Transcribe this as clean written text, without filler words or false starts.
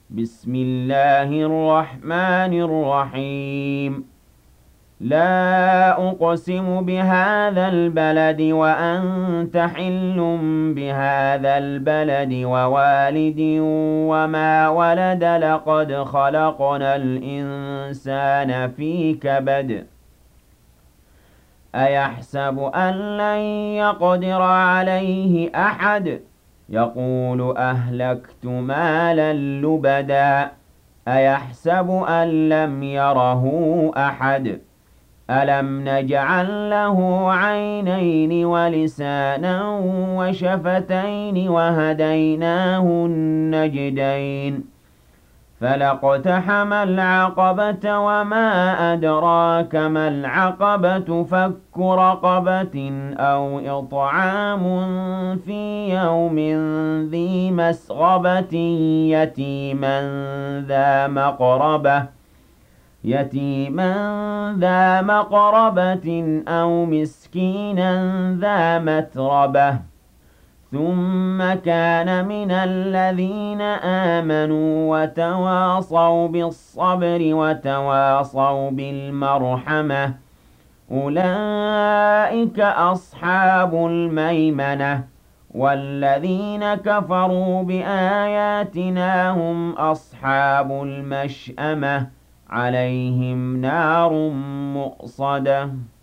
بسم الله الرحمن الرحيم لا أقسم بهذا البلد وأنت حل بهذا البلد ووالد وما ولد لقد خلقنا الإنسان في كبد أيحسب أن لن يقدر عليه أحد يقول أهلكت مالا لبدا أيحسب أن لم يره أحد ألم نجعل له عينين ولسانا وشفتين وهديناه النجدين فلاقتحم العقبة وما أدراك ما العقبة فك رقبة أو إطعام في يوم ذي مسغبة يتيما ذا مقربة أو مسكينا ذا متربة ثم كان من الذين آمنوا وتواصوا بالصبر وتواصوا بالمرحمة أولئك أصحاب الميمنة والذين كفروا بآياتنا هم أصحاب المشأمة عليهم نار مؤصدة